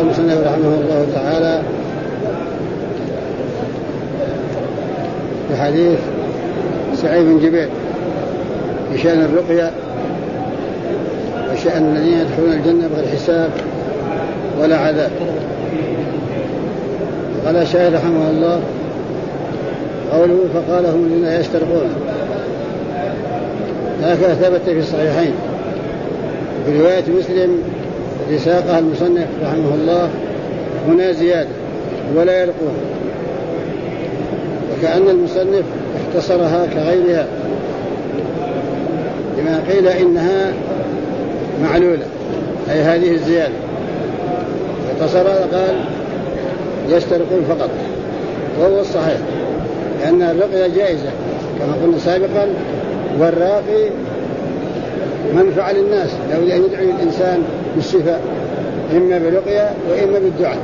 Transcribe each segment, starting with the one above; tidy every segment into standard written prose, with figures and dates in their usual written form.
المصنف رحمه الله تعالى في حديث سعيد بن جبير بشأن الرقية وشأن الذين يدخلون الجنة بغير حساب ولا عذاب. قال الشاعر رحمه الله قوله فقال هم الذين يسترقون، هكذا ثبت في الصحيحين في رواية مسلم التي ساقها المصنف رحمه الله هنا زيادة ولا يرقون، وكأن المصنف اختصرها كغيرها لما قيل إنها معلولة، أي هذه الزيادة اختصرها قال يسترقون فقط، وهو الصحيح لأن الرقية جائزة كما قلنا سابقا، والراقي منفعة للناس لو أن يدعو الإنسان بالشفاء إما برقية وإما بالدعاء.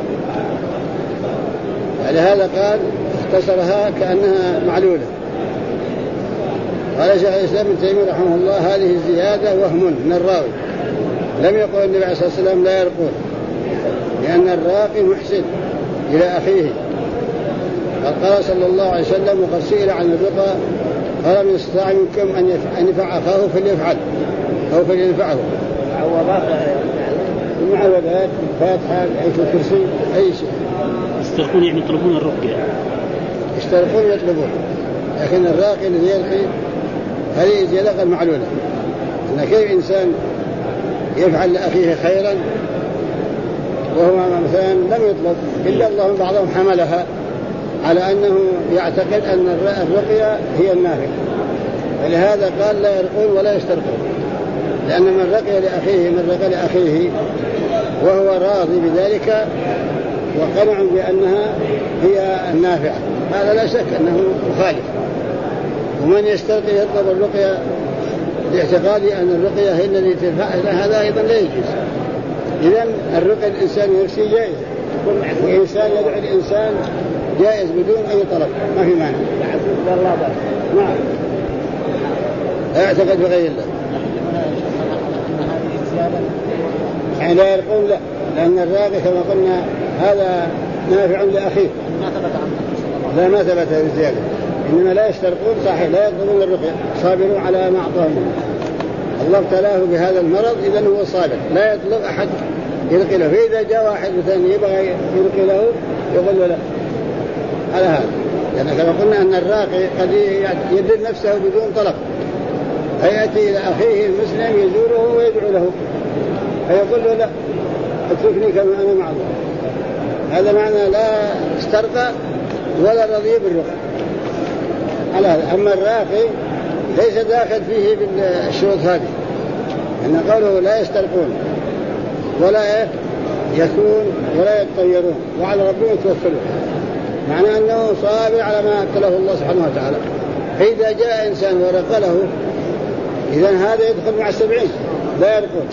لهذا قال اختصرها كأنها معلولة. قال شيخ الإسلام ابن تيمية رحمه الله هذه الزيادة وهم من الراوي، لم يقل النبي عليه الصلاة والسلام لا يرقون، لأن الراقي محسن إلى أخيه. قال صلى الله عليه وسلم وقد سئل عن الرقى قال من استطاع منكم أن ينفع أخاه فليفعل أو فلينفعه. المعوذات الفاتحة آية الكرسي أي شيء. يسترقون يعني يطلبون الرقية، يسترقون يطلبون، لكن الراقي الذي يرقي هذه زيادة معلولة. أن كيف إنسان يفعل لأخيه خيرا وهو مثلا لم يطلب إلا الله بعضهم حملها على أنه يعتقد أن الرقية هي النافع، ولهذا قال لا يرقون ولا يسترقون، لأن من رقي لأخيه من رقي لأخيه وهو راضي بذلك وقنع بأنها هي النافعة، هذا لا شك أنه مخالف. ومن يسترقي يطلب الرقية لاعتقاد أن الرقية هي التي تنفع، هذا أيضا لا يجوز. إذن الرقية الإنسان يرسي جائز، والإنسان يدعو الإنسان جائز بدون أي طلب، ما في معنى. نعم لا يعتقد بغير الله يعني لا يرقون، لا، لأن الراقي كما قلنا هذا نافع لأخيه، لا ما ثبت بالزيادة. إنما لا يسترقون صحيح لا يطلبون الرقية، صابرون على ما أعطاهم الله ابتلاه بهذا المرض، إذن هو صابر لا يطلب أحد يرقي له. فإذا جاء واحد مثلا يبغى يرقي له يقول له لا على هذا، لأن كما قلنا أن الراقي قد يدل نفسه بدون طلب، فيأتي إلى أخيه المسلم يزوره ويدعو له فيقول له لا اتركني كما أنا معه. هذا معنى لا استرقى ولا رضي بالرقى على هذا. أما الراقي ليس داخل فيه بالشروط هذه، أن قوله لا يسترقون ولا يكون ولا يتطيرون وعلى ربهم يتوكلون، معنى أنه صابر على ما ابتلاه الله سبحانه وتعالى. فإذا جاء إنسان ورق له إذن هذا يدخل مع 70 لا يرقون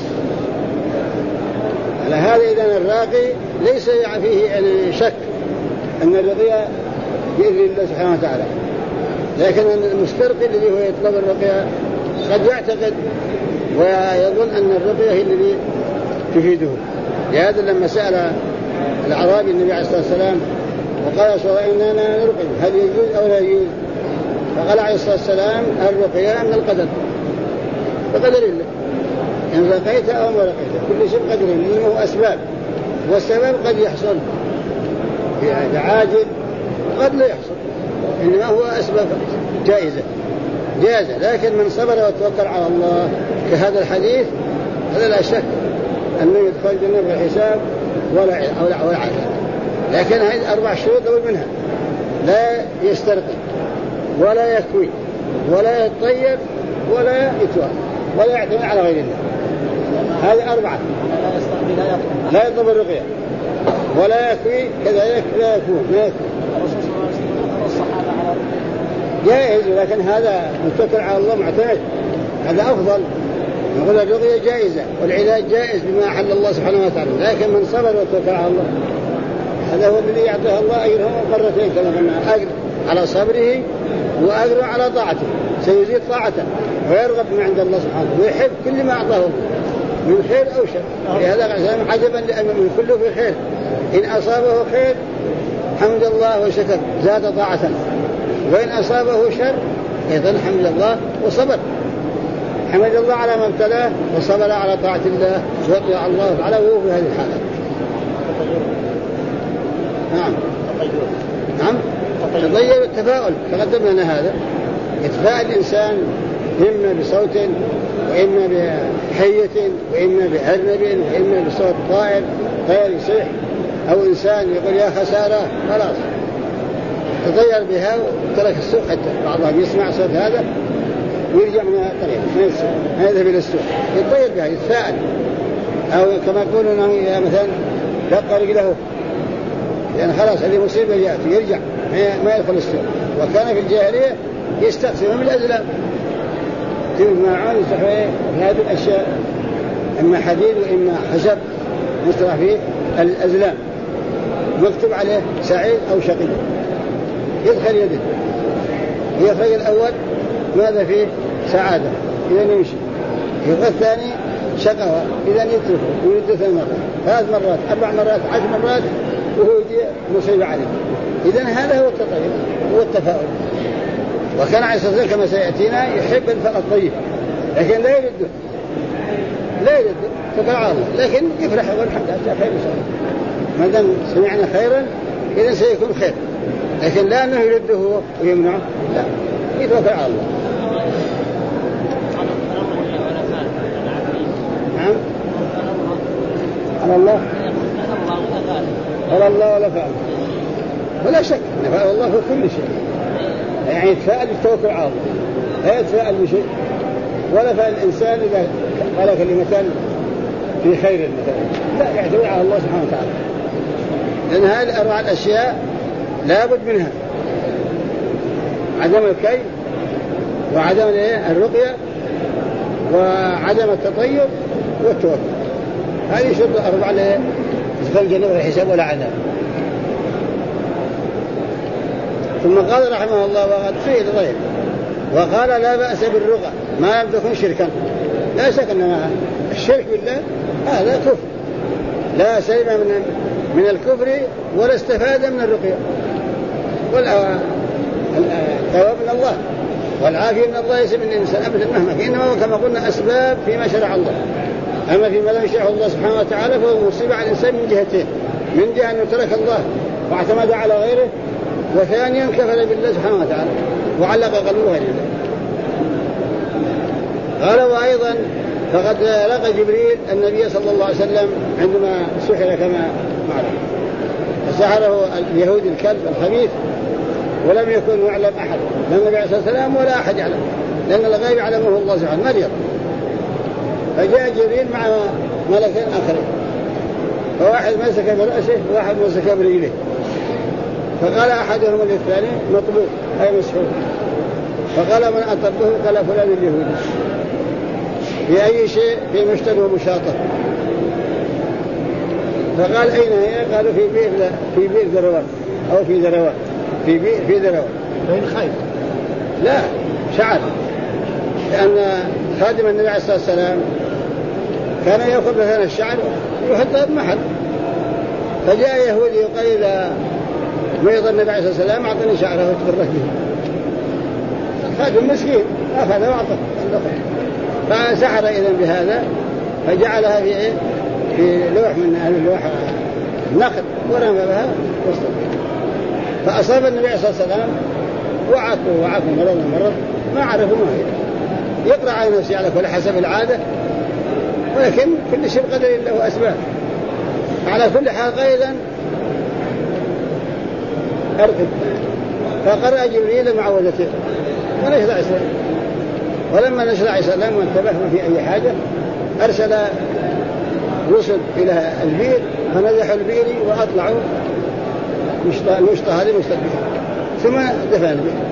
على هذا. إذن الراقي ليس فيه يعني شك أن الرقية بإذن الله سبحانه وتعالى، لكن المسترقي الذي هو يطلب الرقية قد يعتقد ويظن أن الرقية هي التي تفيده. لهذا لما سأل الأعرابي النبي عليه الصلاة والسلام وقال سواء إننا نرقي هل يجوز أو لا يجوز، فقال عليه الصلاة والسلام الرقية من القدر، بقدر الله، إن رقيت أو ما رقيت كل شيء بقدر الله، إنما هو أسباب، والسبب قد يحصل بعاجل قد لا يحصل، إنما هو أسباب جائزة. لكن من صبر وتوكل على الله كهذا الحديث هذا لا شك أنه يدخل الجنة بالحساب ولا عذاب. لكن هذه 4 شروط أول منها لا يسترقي ولا يكوي ولا يتطير ولا يتوى ولا يعتمد على غير الله. هذه 4. لا يطلب الرقية ولا يكوي كذلك لا يكون ما يكون جائز، لكن هذا متكل على الله معتمد، هذا أفضل. نقول الرقية جائزة والعلاج جائز بما أحل الله سبحانه وتعالى، لكن من صبر وتوكل على الله هذا هو الذي يعطيه الله أجره مرتين كما قلنا، أجر على صبره وأجر على طاعته، سيزيد طاعته ويرغب من عند الله سبحانه ويحب كل ما أعطاه الله. من خير أو شر. لهذا قال عجبا لأمر كله في خير، إن أصابه خير حمد الله وشكر زاد طاعة، وإن أصابه شر أيضا حمد الله وصبر، حمد الله على ما ابتلاه وصبر على طاعة الله وطاع الله تعالى وهو في هذه الحالة. نعم نعم. تطير التفاؤل تقدم لنا هذا، يتفاءل الإنسان إما بصوت وإما بحية وإما بأرنب وإما بصوت طائر يصيح، أو إنسان يقول يا خسارة خلاص تطير بها وترك السوق، حتى بعضهم يسمع صوت هذا ويرجع من الطريق ما يذهب إلى السوق، يطير بها يتفاءل. أو كما يقولون مثلا دق رجله لأن خلاص هذه مصيبة يأتي يرجع ما يدخل السوق. وكان في الجاهلية يستقسمون بالأزلام، تجمعون يستحوي هذه الأشياء إما حديد وإما خشب مصطلح فيه الأزلام مكتوب عليه سعيد أو شقي، يدخل يده يخرج الأول ماذا فيه سعادة إذا يمشي، يبقى الثاني شقوة إذا يتركه ويده 3 مرات 3 مرات 4 مرات 10 مرات وهو يجي مصيبة عليه. إذن هذا هو التطيب هو التفاؤل. وكان عليه الصلاة والسلام كما سيأتينا يحب الفرق الطيب، لكن لا يرده فقال لكن يفرح والحمد لله خير ما دام سمعنا خيرا إذن سيكون خير، لكن لا أنه يرده ويمنعه، لا يتوكل على الله. نعم على الله ولا فعل، ولا شك أن فعل الله هو كل شيء، يعني يتفاءل بالتوكل على الله، لا يتفاءل بشيء ولا فعل الإنسان إذا قال كلمة في خير مثلا لا يعتمد على الله سبحانه وتعالى، لأن هذه 4 الأشياء لا بد منها: عدم الكي وعدم الرقية وعدم التطيب والتوكل. هذه شرط 4 لدخول الجنة ولا حساب ولا عذاب. ثم قال رحمه الله وقد فيه الغير وقال لا بأس بالرقى ما لم تكن شركا. لا شك أن الشرك بالله هذا كفر، لا سلم من الكفر ولا استفاد من الرقية، والثواب من الله والعافية من الله ليس من الإنسان أبدا مهما، إنما هو كما قلنا أسباب فيما شرع الله، أما فيما لم يشرعه الله سبحانه وتعالى فهو مصيبة على الإنسان من جهتين: من جهة أنه ترك الله واعتمد على غيره، وثانيا كفر بالله سبحانه وتعالى وعلق قلبه غير الله. قال وأيضا فقد لقى جبريل النبي صلى الله عليه وسلم عندما سحر كما معلوم، فسحره اليهود الكلب الخبيث ولم يكن يعلم أحد، لا النبي عليه الصلاة والسلام ولا أحد يعلم، لأن الغيب يعلمه الله سبحانه مريم. فجاء جبريل مع ملكين آخرين، فواحد مسك برأسه وواحد مسك برجله، فقال أحدهم للثاني مطبوب أي مسحور، فقال من أطبه؟ قال فلان اليهودي. في أي شيء؟ في مشتل ومشاطر. فقال أين هي؟ قالوا في بئر ذروان أو في ذروان، في ذروان. وين خايف؟ لا شعر، لأن خادم النبي عليه الصلاة والسلام كان يأخذ مثلا الشعر ويحطه بمحل، فجاء يهودي يقال إذا مرض النبي عليه الصلاة والسلام أعطني شعره وتبرك به. خادم مسكين أخذه وأعطه، فسحر إذن بهذا فجعلها في لوح من اللوح النخل ورمى بها وسط، فأصاب النبي عليه الصلاة والسلام وعكوا مرض ما عرفوا ما هي، يقرأ على نفسه على كل حسب العادة، ولكن كل شيء بقدر له أسباب. على كل حال أيضا أرقب، فقرأ جبريل معوذتين ونشر عيسى، ولما نشر عيسى لم وانتبه ما في أي حاجة أرسل رسل إلى البئر فنزحوا البئر وأطلعوا المشطى هذه مستدفئة، ثم دفن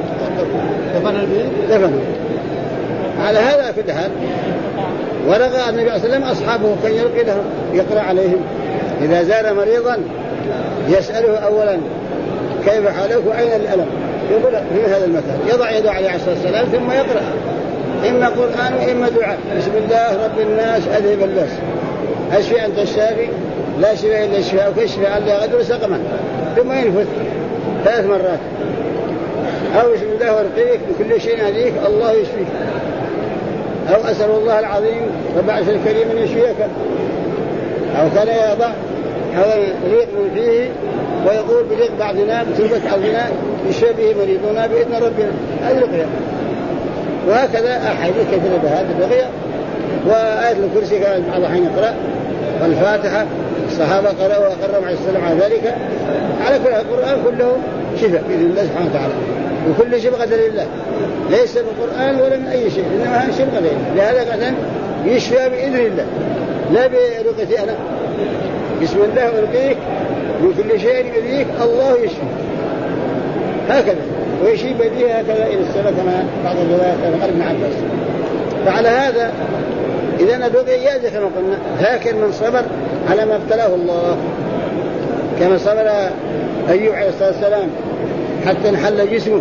البئر. على هذا كل حال ورغى النبي عليه الصلاة والسلام أصحابه كان يلقي لهم يقرأ عليهم إذا زار مريضا يسأله أولا كيف حالك وأين الألم، يقول في هذا المكان، يضع يده عليه عليه الصلاة والسلام ثم يقرأ إما قرآن وإما دعاء. بسم الله رب الناس أذهب الباس أشفي أنت الشافي لا شفاء إلا الشفاء وكشفاء لا يغادر سقما ثم ينفث 3 مرات. أو بسم الله وارقيك بكل شيء عليك الله يشفيك. أو أسأل الله العظيم وبعث الكريم من يشفيك. أو كان يضع هذا الريق من فيه ويقول بريق بعضنا بتربة عظنا يشفى به مريضنا بإذن ربنا. هذه الرقية. وهكذا أحاديث كثيرة بهذه الرقية. وآية الكرسي كان بعض الحين يقرأ والفاتحة الصحابة قرأوا وأقروا مع السلام على ذلك. على كل القرآن كله شفاء بإذن الله سبحانه وتعالى وكل شيء بقدر الله ليس بالقرآن ولا من أي شيء إنما هذا شيء بقدر الله. لهذا قد يشفى بإذن الله لا برقيتي أنا. بسم الله أرقيك من كل شيء يؤذيك الله يشفي هكذا ويشيب به هكذا إلى السماء كما بعض الروايات قال ابن عباس. فعلى هذا إذا الرقية يأذي كما قلنا لكن من صبر على ما ابتلاه الله كما صبر أيوب عليه الصلاة والسلام حتى انحل جسمه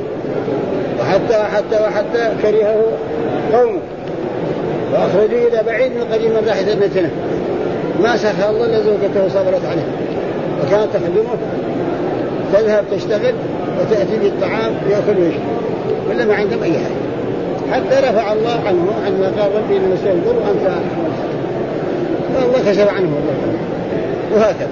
وحتى كرهه قومه وأخرجوا إلى بعيد من قريب من راحة ابنتنا ما سخى الله لزوجته صبرت عليه وكانت تخدمه تذهب تشتغل وتأتي بالطعام يأكل ويشرب ولا ما عندهم أي حاجة حتى رفع الله عنه عندما قال ربي إنما سينظر وأنت فالله كشف عنه وهكذا.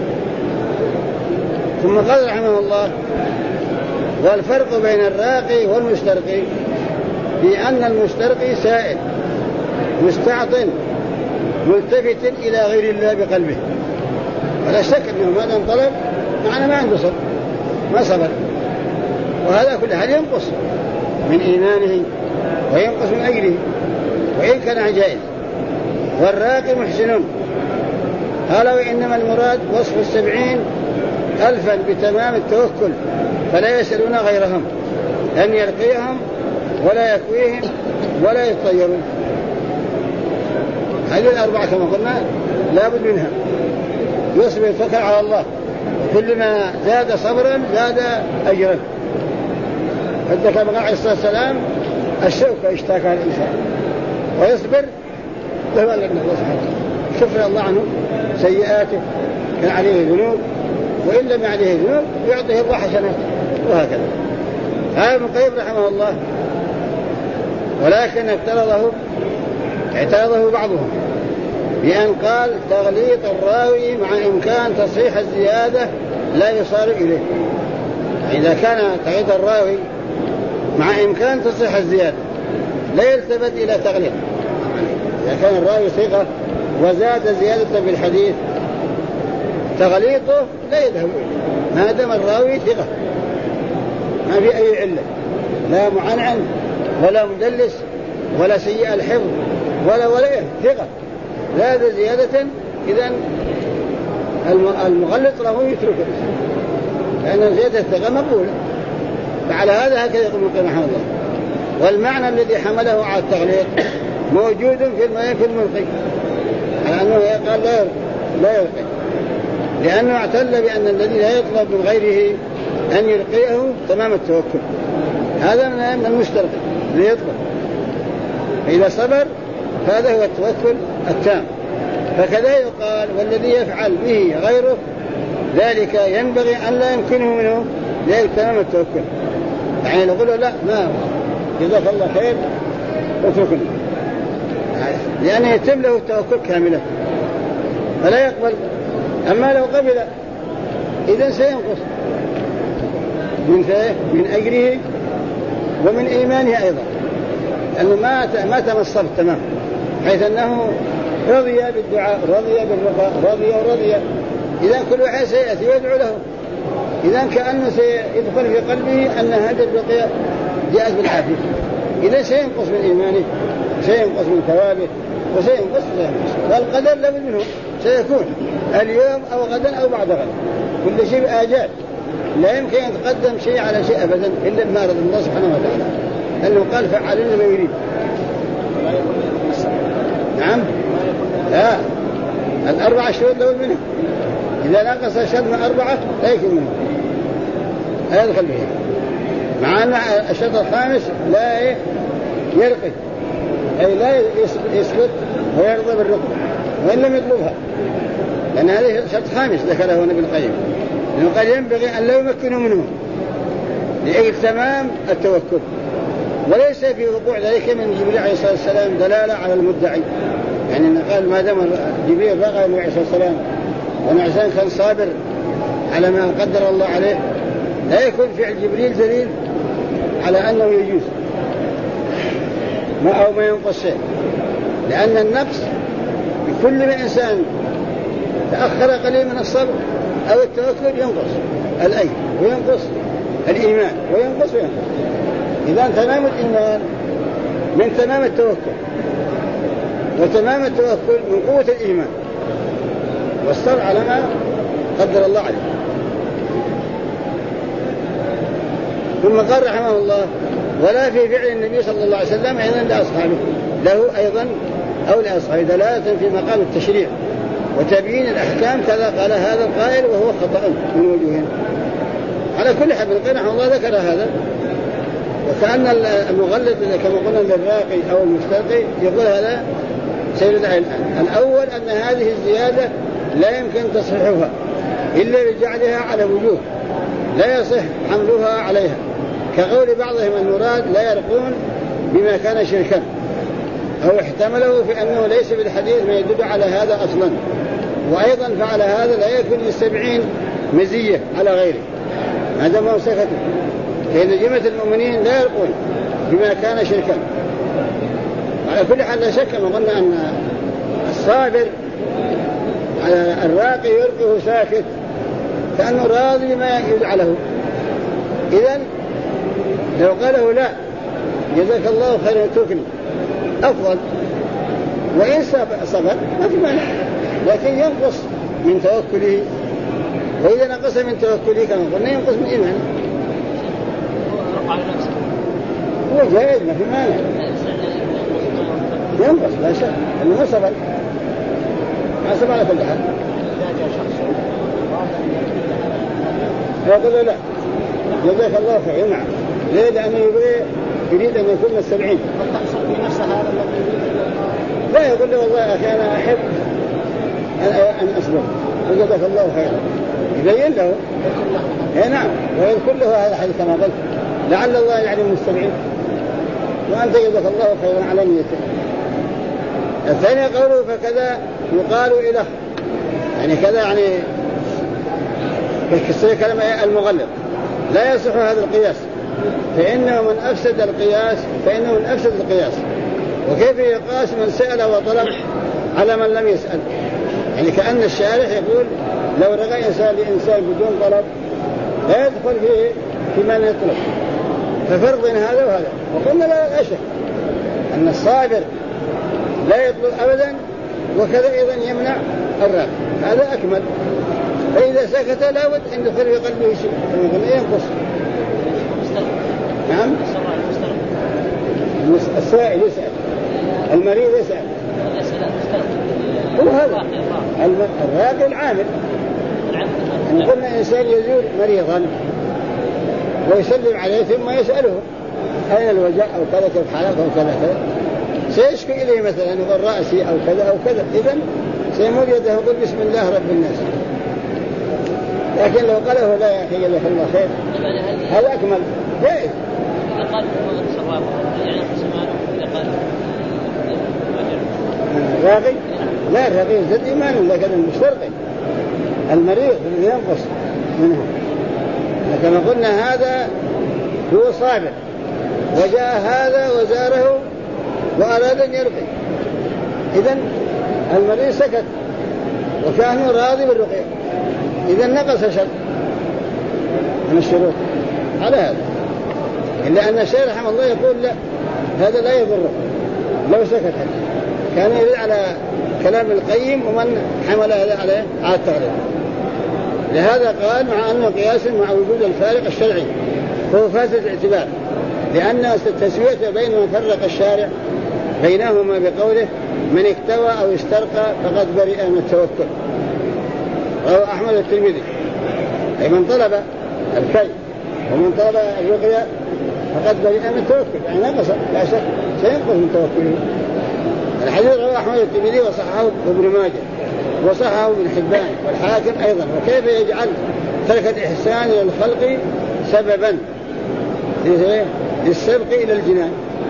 ثم قال رحمه الله والفرق بين الراقي والمسترقي بأن المسترقي سائل مستعطن ملتفت إلى غير الله بقلبه ولا شك أنه ماذا انطلب معنا ما عنده صبر ما صبر وهذا كل حال ينقص من إيمانه وينقص من أجله وإن كان عجائز. والراقي محسنون قال وإنما المراد وصف 70,000 بتمام التوكل فلا يسألون غيرهم أن يرقيهم ولا يكويهم ولا يطيرون. هذه الأربعة كما قلنا لا بد منها يصبر الفكر على الله وكلما زاد صبرا زاد أجرا. حتى كما قال عليه الصلاة والسلام الشوكة اشتاكها الإنسان ويصبر له الله سبحانه كفر الله عنه سيئاته كان عليه ذنوب وإن لم عليه ذنوب يعطيه الله حسنات وهكذا. هذا ابن القيم رحمه الله ولكن اعترضه بعضهم بأن قال تغليط الراوي مع إمكان تصحيح الزيادة لا يصار إليه. إذا كان تغليط الراوي مع إمكان تصحيح الزيادة لا يلتفت إلى تغليط. إذا كان الراوي ثقة وزاد زيادة بالحديث تغليطه لا يذهب إليه ما دام الراوي ثقة ما في أي علة لا معنعن ولا مدلس ولا سيء الحفظ ولا ثقة زاد زيادة إذن المغلط له يتركه لأن زيادة الثقة مقبولة. فعلى هذا هكذا يقول ابن رحمه الله. والمعنى الذي حمله على التغليط موجود في الملقي أنه قال لا يلقي لأنه اعتل بأن الذي لا يطلب من غيره أن يلقيه تمام التوكل هذا من المسترقي ليطلب فإذا صبر فهذا هو التوكل التام. فكذا يقال والذي يفعل به غيره ذلك ينبغي أن لا يمكنه منه ذلك تمام التوكل. يعني نقول له لا ما جزاك الله خير اتركني لأنه يتم له التوكل كاملا فلا يقبل. أما لو قبل إذن سينقص من أجره ومن إيمانه أيضا لأنه ما تمصر تمام حيث أنه رضي بالدعاء رضي بالرقاء رضي إذن كل واحد سيأتي ويدعو له إذن كأنه سيدخل في قلبه أن هذه الرقية جاءت بالعافية إذن سينقص من إيمانه سينقص من ثوابه وسينقص والقدر لابد منه سيكون اليوم أو غدا أو بعد غد كل شيء بآجال لا يمكن أن يتقدم شيء على شيء أبدا إلا بما رضي الله سبحانه وتعالى لأنه قال فعلن ما يريد. نعم لا 4 شهور لابد منه إذا نقص الشهر من 4 لا يكون منه لا يدخل به مع أن الشهر الخامس لا يرقي أي لا يسكت ويرضى بالرقية وإن لم يطلبها، لأن هذه شرط خامس ذكره ابن القيم، لأنه قال ينبغي أن لا يمكنوا منه لأجل تمام التوكل، وليس في وقوع ذلك من جبريل عليه الصلاة والسلام دلالة على المدعي، يعني قال ما دام جبريل رأى النبي عليه الصلاة والسلام والإنسان كان صابر على ما قدر الله عليه، لا يكون فعل جبريل دليل على أنه يجوز أو ما ينقص شيء، لأن النقص بكل من إنسان تأخر قليل من الصبر أو التوكل ينقص الأيد وينقص الإيمان وينقص. إذا تمام الإيمان من تمام التوكل، وتمام التوكل من قوة الإيمان والصبر على ما قدر الله عليه. ثم قال رحمه الله ولا في فعل النبي صلى الله عليه وسلم أيضا لأصحابه، له أيضا أو لأصحابه دلالة في مقام التشريع وتبيين الأحكام كذا قال هذا القائل وهو خطأ من وجوهين. على كل حال ابن رحمه الله ذكر هذا، وكأن المغلط كما قلنا للراقي أو المسترقي يقول هذا سيد الآن. الأول أن هذه الزيادة لا يمكن تصحيحها إلا بجعلها على وجوه لا يصح حملها عليها، كقول بعضهم المراد لا يرقون بما كان شركا، أو احتمله في أنه ليس بالحديث ما يدل على هذا أصلا، وأيضا فعلى هذا لا يكون للسبعين مزية على غيره هذا ما سكت، فإن جمة المؤمنين لا يرقون بما كان شركا. على كل حال لا شك ما قلنا أن الصابر على الراقي يلقه ساكت كأنه راضي ما يجعله. إذن لو قاله لا جزاك الله خيرا اتركني أفضل، وإن صبر ما في مانع، لكن ينقص من توكله، وإذا نقص من توكله كما قلنا ينقص من إيمانه. هو جائز ما في مانع ينقص لا شك أنه ما صبر ما صبر على كل حال. يقول لا جزاك الله خير نعم، ليه؟ لأنه يريد أن يكون 70. لا يقول له والله يا أخي أنا أحب أن أصبر جزاك الله خيرا، يبين له نعم ويذكر له هذا الحديث كما قلت لعل الله يعلم 70 وأنت جزاك الله خيرا على نيته. الثاني قوله فكذا يقال إله، يعني كذا يعني كسر كلمة المغلط لا يصح هذا القياس، فإنه من أفسد القياس وكيف يقاس من سأل وطلب على من لم يسأل؟ يعني كأن الشارح يقول لو رغى إنسان لإنسان بدون طلب لا يدخل فيه في من يطلب، ففرق بين هذا وهذا. وقلنا لا أشك أن الصابر لا يطلب أبدا، وكذا أيضا يمنع الراغب، هذا أكمل. فإذا سكت لا بد أن يدخل في قلبه شيء ينقص. نعم السائل يسأل، المريض يسأل، هو هذا الراقي العامل. أن قلنا إنسان يزور مريضا ويسلم عليه ثم يسأله أين الوجع أو كذا كيف حالك أو كذا كذا، سيشكي إليه مثلا يقول رأسي أو كذا أو كذا، إذن سيمد يده يقول بسم الله رب الناس. لكن لو قاله لا يا أخي جزاك الله خير هذا أكمل جائز. الراقي لا الراقي يزداد إيمانا، لكن المسترقي المريض ينقص منه. كما قلنا هذا هو صابر وجاء هذا وزاره وأراد أن يرقي، إذن المريض سكت وكان راضي بالرقية، إذن نقص شرط من الشروط على هذا. إلا أن الشيخ رحمه الله يقول لا هذا لا يضره لو سكت، كان يريد على كلام القيم ومن حمل هذا على التغليب. لهذا قال مع أنه قياس مع وجود الفارق الشرعي فهو فاسد الاعتبار، لأن التسوية بين من فرق الشارع بينهما بقوله من اكتوى أو استرقى فقد برئ من التوكل، رواه أحمد الترمذي. أي من طلب الكي ومن طلب الرقية فقد برئ من التوكل، يعني نقص لا شك سينقص من توكله. الحديث رواه أحمد الترمذي وصححه ابن ماجه وصححه ابن حبان والحاكم أيضا. وكيف يجعل ترك الإحسان إلى الخلق سببا للسبق إلى الجنان؟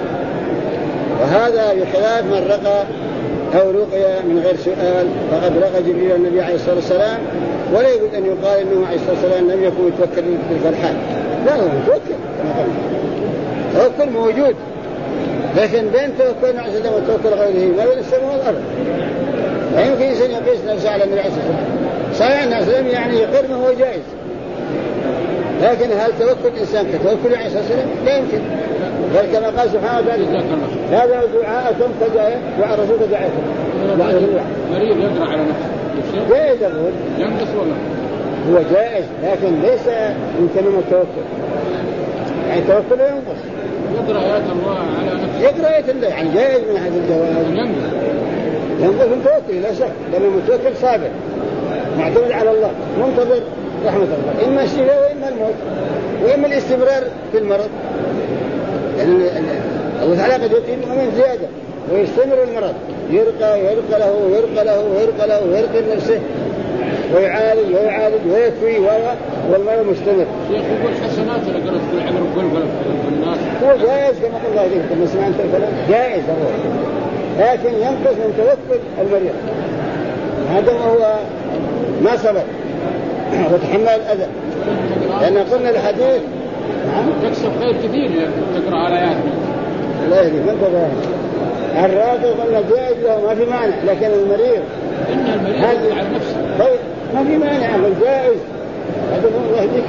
وهذا بخلاف من رقى أو رقية من غير سؤال، فقد رقى جبريل النبي عليه الصلاة والسلام، ولا يجوز أن يقال أنه عليه الصلاة والسلام لم يكن يتوكل في تلك الحال. لا، هو متوكل كما قلنا، توكل موجود، لكن بين توكل عليه السلام وتوكل غيره ما بين السماء والأرض. لا يمكن إنسان يقيس نفسه على النبي عليه الصلاة والسلام. صحيح أن السلام يعني يقر ما هو جائز، لكن هل توكل إنسان كتوكل عليه الصلاة والسلام؟ لا يمكن. بل كما قال سبحانه وتعالى هذا دعاءكم كدعاء دعاء الرسول كدعاءكم. مريض يقرأ على نفسه جائز الرسول ينقص ولا هو جائز، لكن ليس من تمام التوكل. يعني التوكل ينقص، يقرأ آيات الله على نفسه، يقرأ آيات الله، يعني جائز من هذا الجواز. ينقص من توكل لا شك، لأن المتوكل صابر معتمد على الله منتظر رحمة الله، إما الشفاء وإما الموت وإما الاستمرار في المرض. يعني الله تعالى قد يؤتي المؤمن زيادة ويستمر المرض، يرقى له ويرقى له ويرقى له ويرقى نفسه ويعالج ويكفي والمرض مستمر. يقول حسنات اللي قرأت كل عمر وكل الناس هو جائز كما قال الله عليه كما سمعت الكلام جائز هو، لكن ينقص من توكل المريض هذا هو ما صبر وتحمل الأذى. لأن قلنا الحديث تكسب خير كثير تقرأ على آيات الله يهدي من تقرأ الراجل قلنا جائز له ما في معنى، لكن المريض إن المريض على نفسه طيب ما في معنى أقول جائز هذا هو الله يهديك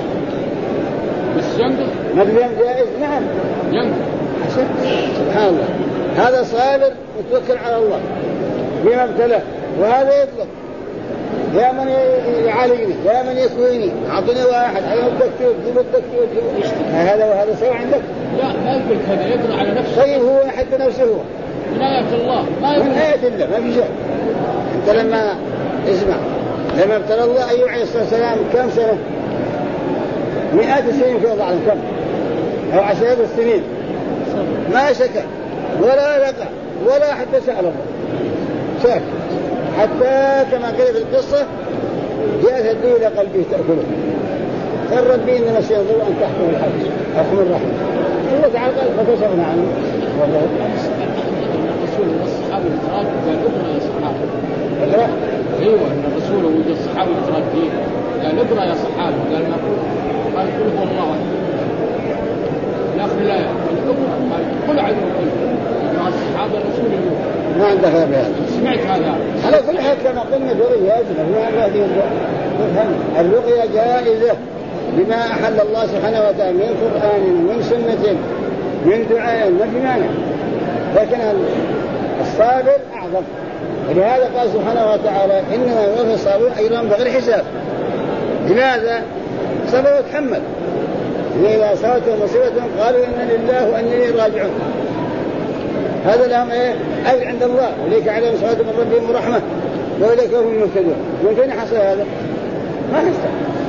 بس ينقص ما في جائز. نعم ينقص سبحان الله. هذا صابر متوكل على الله بما ابتلاه، وهذا يطلب يا من يعالجني يا من يكويني أعطني واحد على الدكتور جيب الدكتور هذا وهذا سوى عندك. لا ما يقول كذا، يقرأ على نفسه. طيب هو يحب نفسه هو من آيات الله من آيات الله ما في شيء. أنت لما اسمع لما ابتلى الله أيوب عليه الصلاة والسلام كم سنة؟ مئات السنين في الله كم أو عشرات السنين ما شكى ولا لقى ولا حتى سأل الله سأل، حتى كما قال في القصة جاءت الدنيا إلى قلبه تأكله فرد به إنما سينظر أن تحكم الحج أحكم الرحمة. الله تعالى قال فكشفنا عنه الرسول والصحابة الكرام قال اقرأ يا صحابة. ايوه ان الرسول وجد الصحابة الكرام فيه قال اقرأ يا صحابة، قال ما قال قل هو الله احد. الاخر لا قال قل عدو مع الصحابة الرسول اليوم ما عنده غير هذا. سمعت هذا على كل حال كما قلنا برؤية الرقية جائزة بما أحل الله سبحانه وتعالى من قرآن ومن سنة من دعاء ما في مانع، لكن الصابر أعظم. ولهذا قال سبحانه وتعالى إنما يوفى الصابرون أجرهم بغير حساب. لماذا؟ صبر وتحمل. إذا أصابتهم مصيبة قالوا إنا لله وإنا إليه راجعون. هذا لهم أجر عند الله، وليك عليهم صلاة من ربهم ورحمة وإليك هم المهتدون. من فين حصل هذا؟ ما حصل.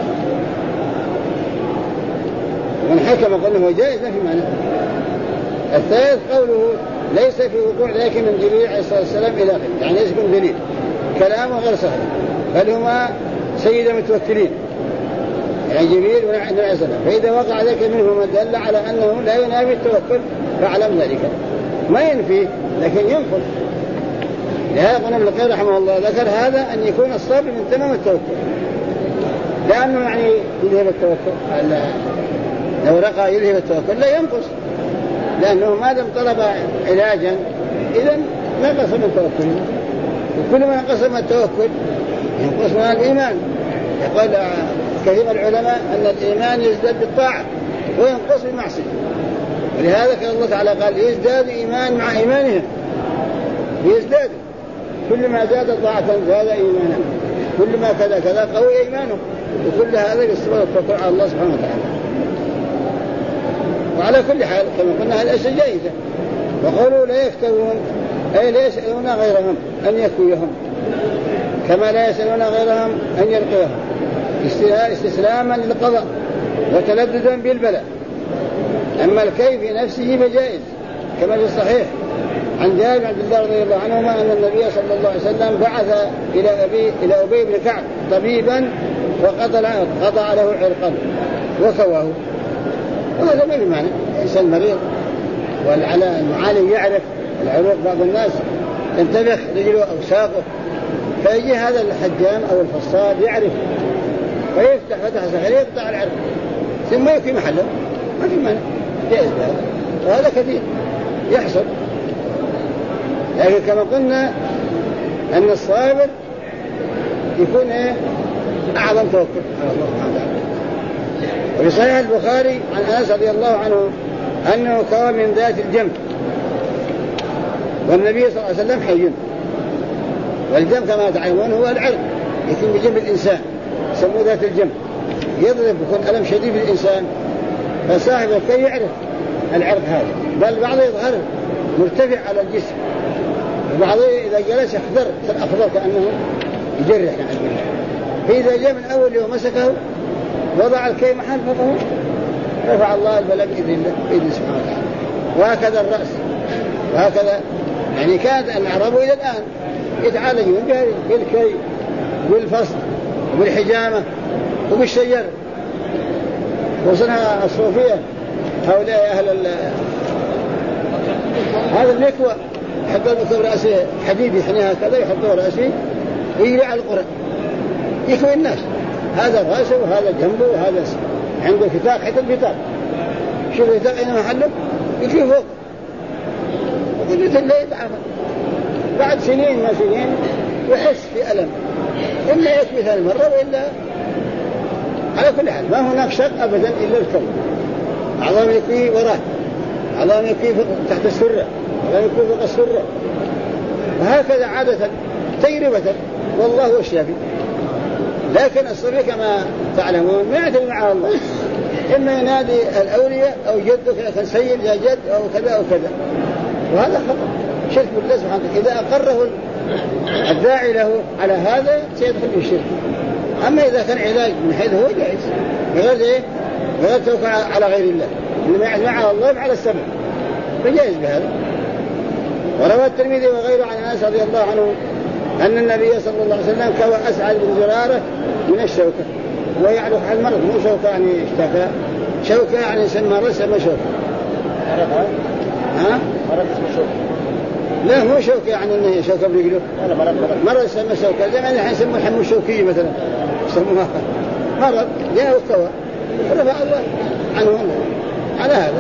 من حكم قلنا هو جائز ما في معنى. الثالث قوله ليس في وقوع ذلك من جبريل عليه الصلاة والسلام إلى آخره، يعني ليس يكون دليل كلامه غير صحيح، بل هما سيد المتوكلين يعني جبريل ونبي عليه السلام. فإذا وقع ذلك منهما دل على أنه لا ينافي التوكل فاعلم ذلك. ما ينفي لكن ينقل. لهذا قلنا ابن القيم رحمه الله ذكر هذا أن يكون الصبر من تمام التوكل، لأنه يعني يذهب التوكل لو رقى يذهب التوكل لا ينقص، لأنه ما دام طلب علاجا إذن نقص من توكله. وكل ما نقص من التوكل ينقص من الإيمان. يقول كثير العلماء أن الإيمان يزداد بالطاعة وينقص بالمعصية، ولهذا كان الله تعالى قال يزداد إيمان مع إيمانهم، يزداد كل ما زاد طاعة زاد إيمانا، كل ما كذا كذا قوي إيمانه. وكل هذا بالصبر والتوكل على الله سبحانه وتعالى. وعلى كل حال كما قلنا هذه الأشياء جائزة. وقالوا لا يفترون أي لا يسألون غيرهم أن يكويهم كما لا يسألون غيرهم أن يلقيهم استسلاما للقضاء وتلذذا بالبلاء. أما الكيف في نفسه فجائز كما في الصحيح عن جابر بن عبد الله رضي الله عنهما أن النبي صلى الله عليه وسلم بعث إلى أبي بن كعب طبيبا وقطع له عرقا وكواه. وهذا ما بمعنى إنسان مريض والمعالج يعرف العروق، بعض الناس تنتبخ رجله أو ساقه، فيجي هذا الحجام أو الفصاد يعرف ويفتح فتحة صغيرة يقطع العرق ثم يكفي محله، ما في مانع، جائز هذا، وهذا كثير يحصل. لكن كما قلنا أن الصابر يكون أعظم توكل على الله سبحانه وتعالى. وفي صحيح البخاري عن أنس رضي الله عنه أنه كوى من ذات الجنب، والنبي صلى الله عليه وسلم حي، والجنب كما تعلمون هو العرق يكون بجنب الإنسان يسموه ذات الجنب، يضرب يكون ألم شديد بالإنسان، فصاحب الكي يعرف العرق هذا، بل بعضه يظهر مرتفع على الجسم، وبعضه إذا جلس يخضر الأخضر كأنه يجرح يعني. فإذا جاء من أول يوم مسكه وضع الكي محل فقه رفع الله البلاء بإذن سبحانه وتعالى. وهكذا الرأس، وهكذا يعني كانت العرب إلى الآن يتعالجون بالكي بالفصل وبالحجامة وبالشجر، وصنها الصوفية هؤلاء أهل هذا المكوى يحطوا المكوى رأسه حديد يحنيها هكذا، يحطوه رأسه ويجري على القرى يكوي الناس، هذا رأسه وهذا جنبه وهذا عنده فتاق، حتى الفتاق شوف الفتاق أين محله يكوي فوق، وقلت اللي يتعافى بعد سنين ما سنين يحس في ألم، إما يكوي ثاني مرة وإلا. على كل حال ما هناك شك أبدا إلا الكون، أعظم يكوي وراه، أعظم يكوي تحت السرة، أعظم يكوي فوق السرة، وهكذا عادة تجربة، والله هو الشافي. لكن الصبي كما تعلمون ما يعتمد على الله، إما ينادي الأولياء أو جدك يا سيد يا جد أو كذا أو كذا، وهذا خطأ شرك بالله سبحانه وتعالى. إذا أقره الداعي له على هذا سيدخل في الشرك. أما إذا كان علاج من حيث هو جائز بغير بغير توكل على غير الله، إنما يعزم على الله على السبب، فجائز بهذا. وروى الترمذي وغيره عن أنس رضي الله عنه أن النبي صلى الله عليه وسلم كوى أسعد بن زرارة من الشوكة، ويعرف على المرض، مو شوكة يعني اشتكى، شوكة يعني سمى رسم شوكة. مرض اسمه شوكة؟ لا مو شوكة يعني إنه شوكة برجله، مرض سمى شوكة، زي ما نحن نسمى الحمو الشوكية مثلا، يسموها مرض جاء وكوى، رفع الله عنه على هذا.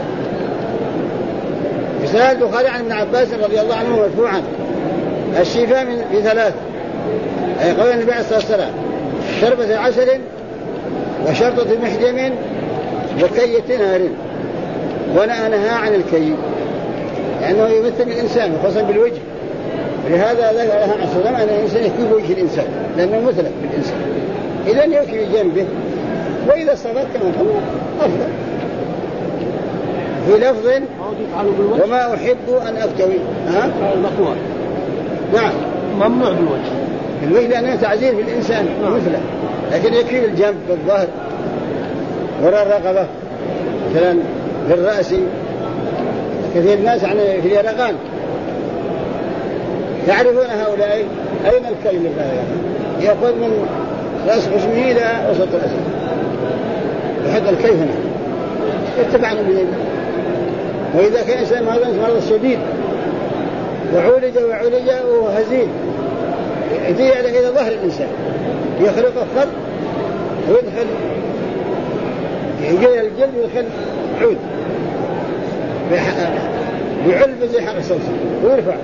في صحيح البخاري عن ابن عباس رضي الله عنه مرفوعا الشفاء في ثلاث، أي قول النبي عليه الصلاة والسلام شربة عسل وشرطة محجم وكية نار، وأنا أنهى عن الكي لأنه يمثل الإنسان وخاصة بالوجه، ولهذا ذكر لها عن السلام أن الإنسان يكفي بوجه الإنسان لأنه مثلك بالإنسان، إذن يكفي جنبه، وإذا صبرت كما هو أفضل. في لفظ وما أحب أن أكتوي المقوى نعم ممنوع بالوجه، الوجه لأنه تعزير في الإنسان مثله، لكن يكفي الجنب بالظهر وراء الرقبة مثلا بالرأس. كثير الناس يعني في اليرقان يعرفون هؤلاء أين الكي يأخذ من رأس خشمه إلى وسط رأسه يحط الكي هنا يتبعنا من. وإذا كان إنسان مرض شديد وعولج وهو هزيل يجي إلى ظهر الإنسان يخلق الخط ويدخل يجي الجلد ويدخل عود يعلب زي حق الصوص ويرفع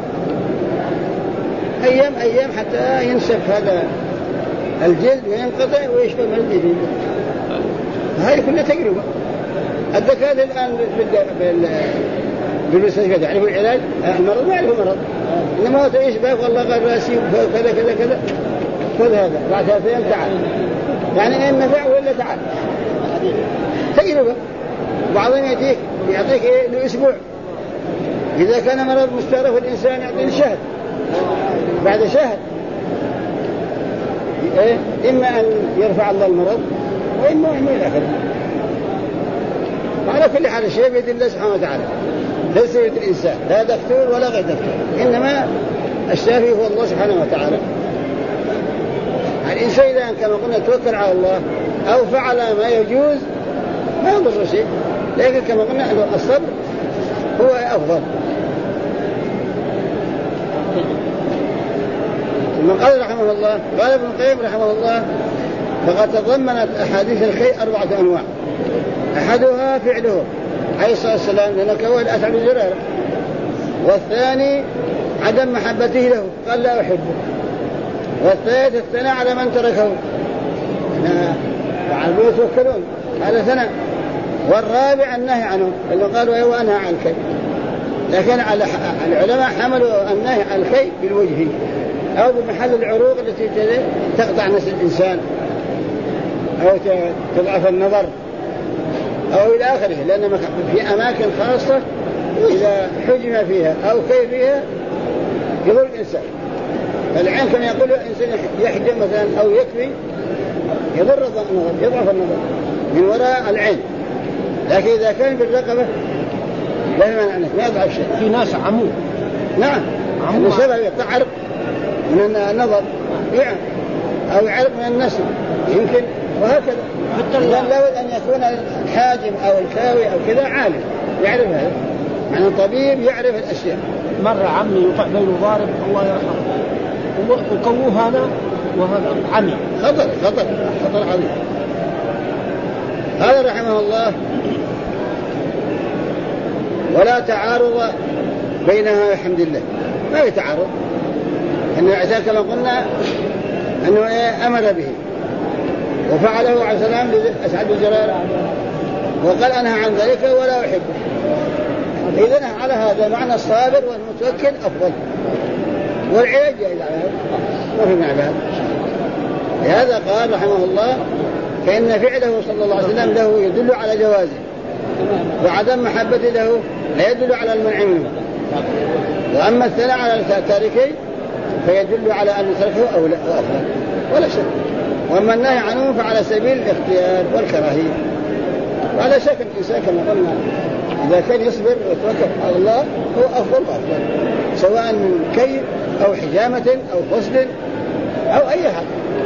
أيام حتى ينسف هذا الجلد وينقطع ويشبه من الجديد. هذه كلها تجربة. الدكاترة الآن بالمستشفيات يعرفوا العلاج المرض ما يعرفوا المرض، إنما هو يشبه والله قال رأسي كذا كذا كذا خذ هذا بعد 3 أيام تعال، يعني إن نفع ولا تعال. تجربة. بعضهم يعطيك لأسبوع، إذا كان مرض مستعرف الإنسان يعطيه شهر، بعد شهر إما أن يرفع الله المرض وإما أن يأخذ. على كل حال الشيء بيد الله سبحانه وتعالى. ليس يد الإنسان لا دكتور ولا غير دكتور، إنما الشافي هو الله سبحانه وتعالى. الإنسان إذا كما قلنا توكل على الله أو فعل ما يجوز ما يضر شيء، لكن كما قلنا الصبر هو أفضل. ثم قال رحمه الله، قال ابن القيم رحمه الله: فقد تضمنت أحاديث الخير 4 أنواع. أحدها فعله عليه الصلاة والسلام لأنك هو الأسعد الزرار، والثاني عدم محبته له قال لا أحبه، والثالث الثناء على من تركه وعلى يتوكلون هذا ثناء، والرابع النهي عنه لأنه قالوا هو أنهى عن الكي، لكن العلماء حملوا النهي عن الكي بالوجه أو بمحل العروق التي تقطع نسل الإنسان أو تضعف النظر أو إلى آخره، لأن في أماكن خاصة إذا حجم فيها أو كي فيها يضر الإنسان. فالعين كما يقول الإنسان يحجم مثلا أو يكفي يضر النظر يضعف النظر من وراء العين، لكن إذا كان بالرقبة لا يمنع عنك ما يضعف شيء. في ناس عمو نعم عمو سبب يتعرق من النظر يعني أو يعرق من النسل يمكن، وهكذا لابد أن يكون الحاجم أو الكاوي أو كذا عالم يعرف هذا، يعني الطبيب يعرف الأشياء. مرة عمي يقع بينه ضارب الله يرحمه وكوه هذا وهذا عمي، خطر عظيم. هذا رحمه الله: ولا تعارض بينها الحمد لله، ما يتعارض، أن الإنسان كما قلنا أنه أمر به وفعله عليه السلام لأسعد الزرار وقال أنهى عن ذلك ولا أحبه، إذن على هذا معنى الصابر والمتوكل أفضل، والعلاج جائز على هذا ما في معنى هذا. لهذا قال رحمه الله: فإن فعله صلى الله عليه وسلم له يدل على جوازه، وعدم محبته له لا يدل على المنع منه، وأما الثناء على التاركين فيدل على أن تركه أو لا أفضل ولا شك، وأما النهي عنه فعلى سبيل الاختيار والكراهية. وعلى شك الإنسان كما قلنا إذا كان يصبر ويتوكل على الله هو أفضل وأفضل، سواء من كي أو حجامة أو فصل أو أي حاجة.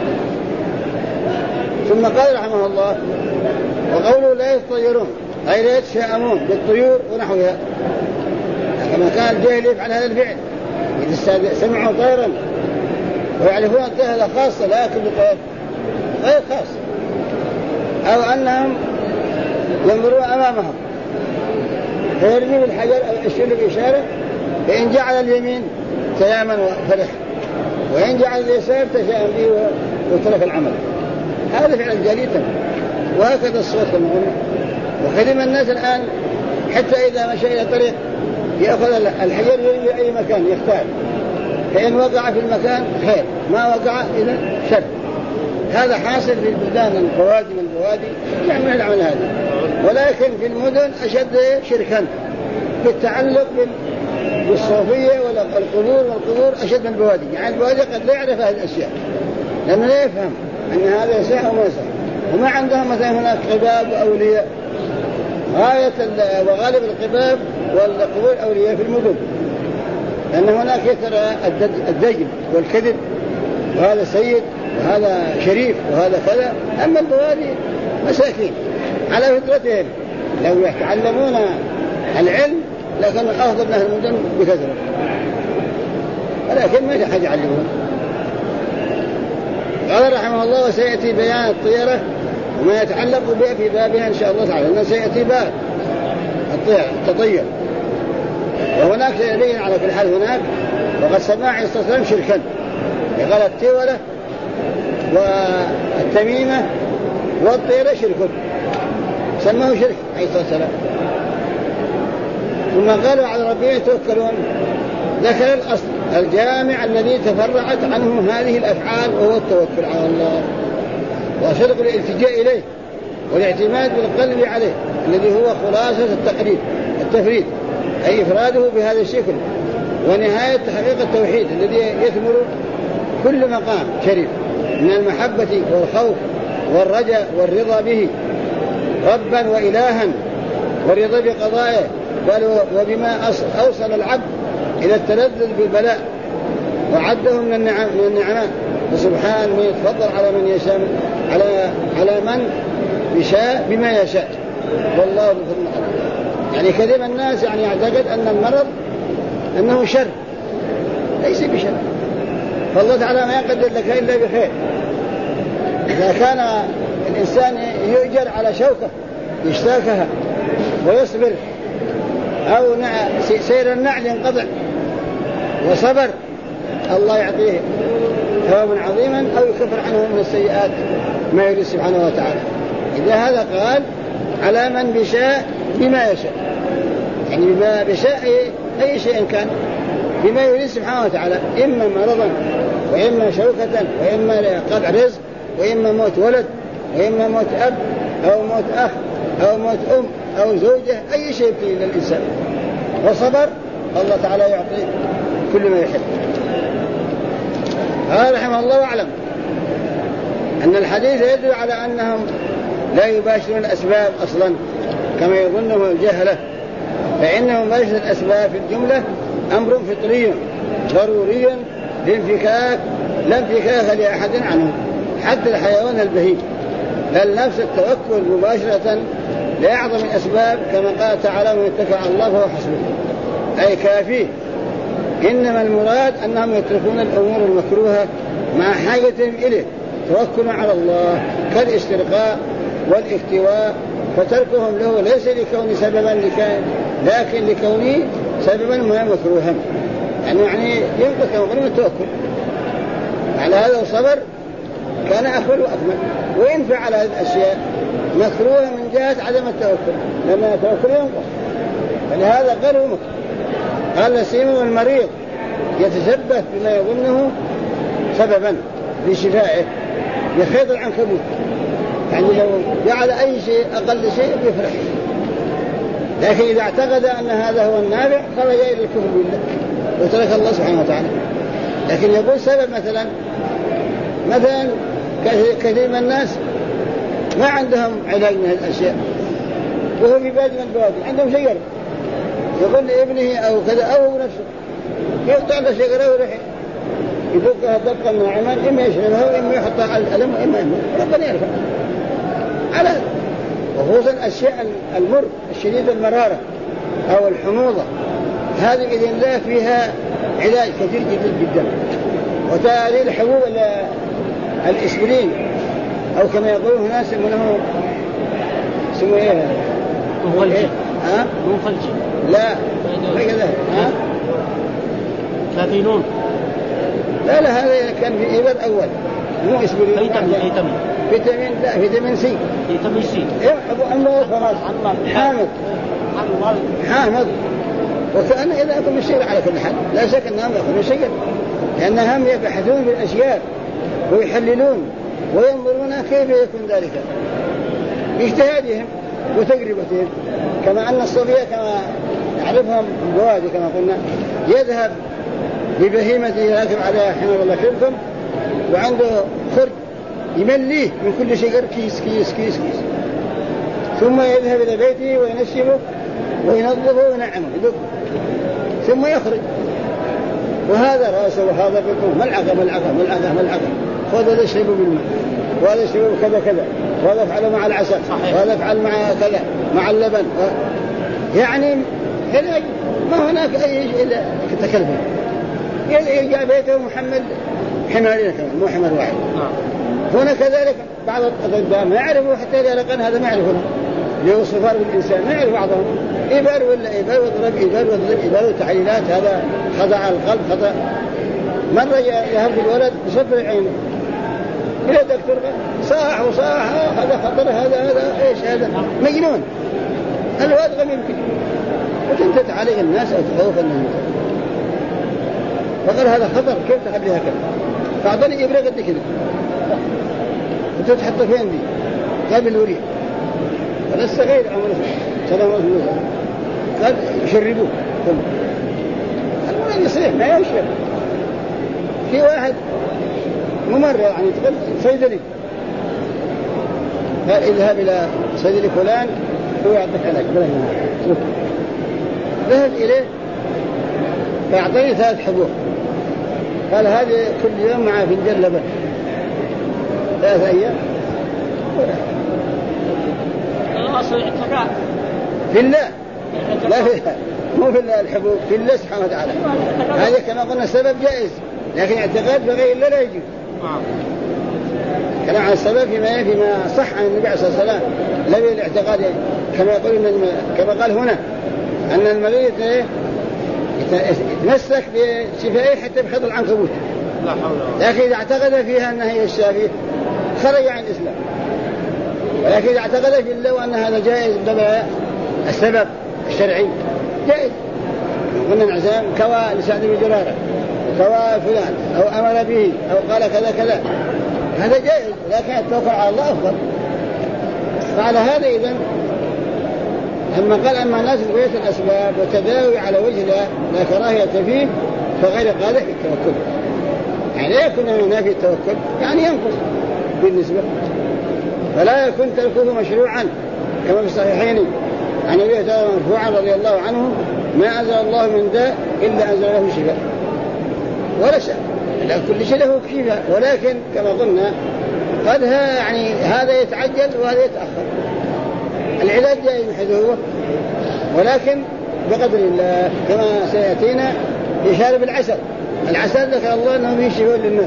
ثم قال رحمه الله: وقوله لا يتطيرون أي لا يتشاءمون بالطيور ونحوها، كما كان الجاهل يفعل هذا الفعل إذا سمعوا طيرا ويعرفون الطير خاصة لا يأكل بطير غير خاص، أو أنهم ينظرون أمامهم فيرمي بالحجر أو يشير بإشارة، فإن جعل اليمين تياما وفرح، وإن جعل اليسار تشاءم به وترك العمل. هذا فعل جليتا، وهكذا الصوت كما قلنا. وخدم الناس الآن حتى إذا مشى إلى طريق يأخذ الحجر يرمي أي مكان يختار، فإن وقع في المكان خير، ما وقع إذا شر. هذا حاصل في البلدان البوادي من البوادي يعمل العمل هذا، ولكن في المدن أشد شركا بالتعلق بالصوفية والقبور أشد من البوادي. يعني البوادي قد لا يعرف هذه الأشياء لأنه لا يفهم أن هذا يساء وما يساء، وما عندهم مثلا هناك قباب وأولياء، غاية وغالب القباب والقبور أولياء في المدن، لأن هناك يترى الدجل والكذب، وهذا سيد وهذا شريف وهذا كذا. أما البوادي مساكين على فطرتهم لو يتعلمون العلم لكن أفضل من المدن بكثرة، ولكن ما في حاجة يعلمون. قال رحمه الله: وسيأتي بيان الطيرة وما يتعلق بها في بابها إن شاء الله تعالى، لأنه سيأتي باب الطير التطير، وهناك سيبين على كل حال هناك. وقد سمع عليه الصلاة والسلام شركا، قال التولة والتميمة والطيرة شرك، سماه شرك عليه الصلاة والسلام. ثم قالوا على ربهم يتوكلون، ذكر الأصل الجامع الذي تفرعت عنه هذه الأفعال وهو التوكل على الله وصدق الالتجاء إليه والاعتماد بالقلب عليه، الذي هو خلاصة التفريد أي إفراده بهذا الشكل، ونهاية تحقيق التوحيد الذي يثمر كل مقام شريف من المحبة والخوف والرجاء والرضا به ربا وإلها، والرضا بقضائه قالوا وبما أوصل العبد إلى التلذذ بالبلاء وعده من النعمات، فسبحان من يتفضل على من يشاء على من يشاء بما يشاء، والله ذو الفضل العظيم. يعني كثير الناس يعني يعتقد أن المرض أنه شر، ليس بشر، فالله تعالى ما يقدر لك إلا بخير. إذا كان الإنسان يؤجر على شوكة يشتاكها ويصبر، أو سير النعل ينقطع وصبر، الله يعطيه ثوابا عظيما أو يكفر عنه من السيئات ما يريد سبحانه وتعالى. إذا هذا قال على من بشاء بما يشاء، يعني بما بشاء أي شيء كان بما يريد سبحانه وتعالى، إما مرضا وإما شوكة وإما قطع رزق وإما موت ولد وإما موت أب أو موت أخ أو موت أم أو زوجة، أي شيء فيه للإنسان وصبر، الله تعالى يعطيه كل ما يحب. قال رحمه الله واعلم أن الحديث يدل على أنهم لا يباشرون الأسباب أصلا كما يظنه الجهلة، فإنه مباشرة الأسباب في الجملة أمر فطري ضروري لا انفكاك لأحد عنه، حتى الحيوان البهيم، بل نفس التوكل مباشرة لأعظم الأسباب، كما قال تعالى من اتكل على الله فهو حسبه، أي كافيه. إنما المراد أنهم يتركون الأمور المكروهة مع حاجتهم إليه توكل على الله كالاسترقاء والاكتواء، فتركهم له ليس لكون سببا لكن لكونه سببا ما مكروها، يعني ينقص من التوكل. على هذا الصبر كان أكمل وأكمل، وإن فعل هذه الأشياء مكروهة من جهة عدم التوكل، لما التوكل ينقص، فلهذا قالوا مكروه. قال سيمه المريض يتشبث بما يظنه سببا لشفائه يخيط العنكبوت، يعني لو جعل أي شيء أقل شيء يفرح، لكن إذا اعتقد أن هذا هو النافع خرج إلى الكفر بالله وترك الله سبحانه وتعالى. لكن يقول سبب مثلا كثير من الناس ما عندهم علاج من هذه الأشياء، وهو في بلد من البلاد عندهم شجر، يقول لابنه أو كذا أو هو نفسه يقطع له شجرة ويروح يدقها دقا ناعما، إما يشربها وإما يحطها على الألم وإما ربنا يرفع على، وخصوصا الأشياء المر الشديد المرارة أو الحموضة، هذه بإذن الله فيها علاج كثير جدا جدا. وتالي الحبوب الإسبرين أو كما يقولون هنا يسمونه اسمه إيه؟ مفلجي. ها؟ مفلجي. لا ما كذا. ها؟ كافينون. لا هذا كان في إبر أول مو إسبرين. فيتامين لا فيتامين سي. فيتامين سي. إيه أبو أمه خلاص حامض وكأن إذا أكل الشجر على كل حال لا شك أنهم يأكلون الشجر، لأنهم يبحثون بالأشياء ويحللون وينظرون كيف يكون ذلك باجتهادهم وتجربتهم. كما أن الصبية كما يعرفهم البوادي كما قلنا يذهب ببهيمته راكب عليها حمار ولا خلفهم وعنده خرج يمليه من كل شجر كيس كيس كيس كيس، ثم يذهب إلى بيته وينشفه وينظفه وينعمه ثم يخرج، وهذا رأسه وهذا بطنه ملعقة وهذا يشرب بالماء وهذا يشرب كذا كذا وهذا يفعل مع العسل وهذا يفعل مع كذا مع اللبن، يعني ما هناك أي شيء إلا تكلفه. يرجع بيته محمد حمارين كمان مو حمار واحد. هنا كذلك بعض الأطباء ما يعرفوا حتى إذا لقن هذا ما يعرفونه ليوصفار بالإنسان ما يعرف بعضهم إبر ولا إبر وضرب إبر وضرب إبر وتحليلات، هذا خضع القلب خضع. مرة يهب الولد بصفر عينه إلى دكتور صاح هذا خطر هذا إيش هذا مجنون، الواد غم يمكن وتنتت عليه الناس أو تخوف الناس، فقال هذا خطر كيف تخليها كذا، فأعطاني إبرة قد كذا وتتحط فين دي قبل وريه فلسه غير عمره سلام الله قال يشربوه المرض يصيح ما يشرب. في واحد ممرض يعني تقول صيدلي قال اذهب إلى صيدلي فلان هو يعطيك علاج ذهب إليه فأعطيني 3 حبوب، قال هذه كل يوم مع فنجان لبن 3 أيام. الأصل اعتقاد في الله، لا فيها مو في الله الحبوب، في الله سبحانه وتعالى. هذا كما قلنا السبب جائز، لكن اعتقاد بغير الله لا يجوز. كلام عن السبب فيما صح عن النبي صلى الله عليه وسلم، لا الاعتقاد كما يقول كما قال هنا أن المريض يتمسك بشفائه حتى بخض العنكبوت، لكن إذا اعتقد فيها أنها هي الشافية خرج عن الإسلام. ولكن إذا اعتقد في الله وأن هذا جائز بسبب السبب الشرعي جائز. قلنا العزام كوى لسعد بن جرارة، كوى فلان أو أمر به أو قال كذا كذا، هذا جائز، لكن التوكل على الله أفضل. فعلى هذا إذن لما قال أما الناس بقية الأسباب وتداوي على وجه لا كراهية فيه فغير قادح في التوكل، يعني لا يكون هنا في التوكل يعني ينقص بالنسبة، فلا يكون تركه مشروعا كما في الصحيحين عن أبي هريرة مرفوعا رضي الله عنه ما أنزل الله من داء إلا أنزل له شفاء ولا شيء، لا كل شيء له شفاء، ولكن كما قلنا قد يعني هذا يتعجل وهذا يتأخر. العلاج جاي من حيث هو، ولكن بقدر الله كما سيأتينا يشارب العسل ذكر الله أنه فيه شفاء للناس.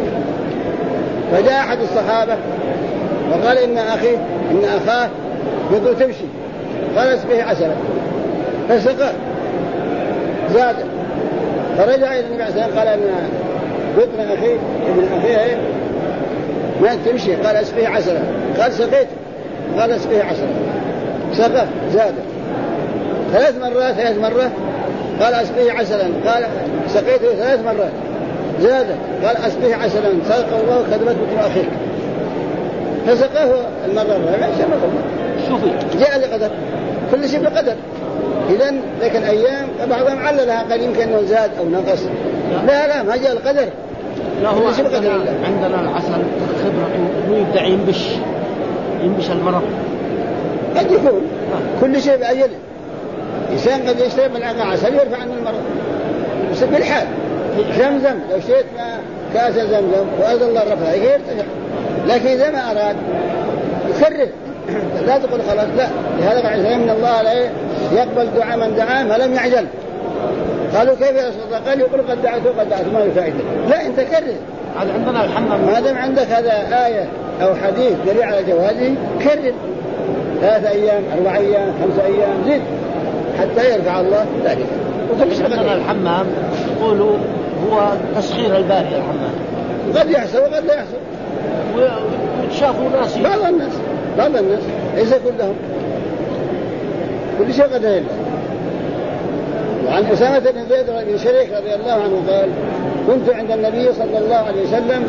فجاء أحد الصحابة وقال إن أخاه يقول تمشي، قال اسقه عسلا فسقى زاد، فرجع إلى النبي عليه الصلاة والسلام قال إن ابن أخيه ما تمشي، قال اسقه عسلا، قال سقيت، قال اسقه عسلا، سقى زاد 3 مرات، قال اسقه عسلا، قال سقيته 3 مرات زاد، قال اسقه عسلا، ساق الله كذبت بطن أخيك، فسقاه المرة الرابعة. شوفي جاء لقدر، كل شيء بقدر. إذن لكن أيام بعضهم عللها قال يمكن أنه زاد أو نقص، لا ما جاء القدر، لا هو عندنا العسل خبرته انه يبدأ ينبش المرض، قد يكون كل شيء بأجله. إنسان قد يشتري من عسل يرفع عنه المرض بس بالحال. زمزم لو اشتريت كاس زمزم وأرض الله رفعه يرتفع، لكن إذا ما أراد يكرر لا تقول خلاص، لا. لهذا قال من الله لا يقبل دعاء من دعاه ما لم يعجل. قالوا كيف يا رسول الله؟ قال يقول قد دعت ما له فائدة، لا انت كرر. هذا عندنا الحمد ما دام عندك هذا آية أو حديث دليل على جوازه كرر 3 أيام 4 أيام 5 أيام زد حتى يرفع الله ذلك. عندنا الحمام يقولوا هو تسخير الباري الحمام، قد يحصل وقد لا يحصل، وتشافوا ناس بعض الناس ليس كلهم، كل شيء قدر الله. وعن أسامة بن زيد بن شريك رضي الله عنه قال كنت عند النبي صلى الله عليه وسلم